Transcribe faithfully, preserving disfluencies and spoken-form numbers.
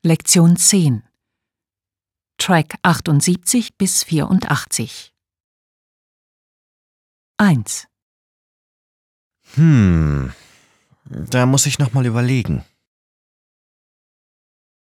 Lektion zehn. Track achtundsiebzig bis vierundachtzig. eins. Hm, da muss ich noch mal überlegen.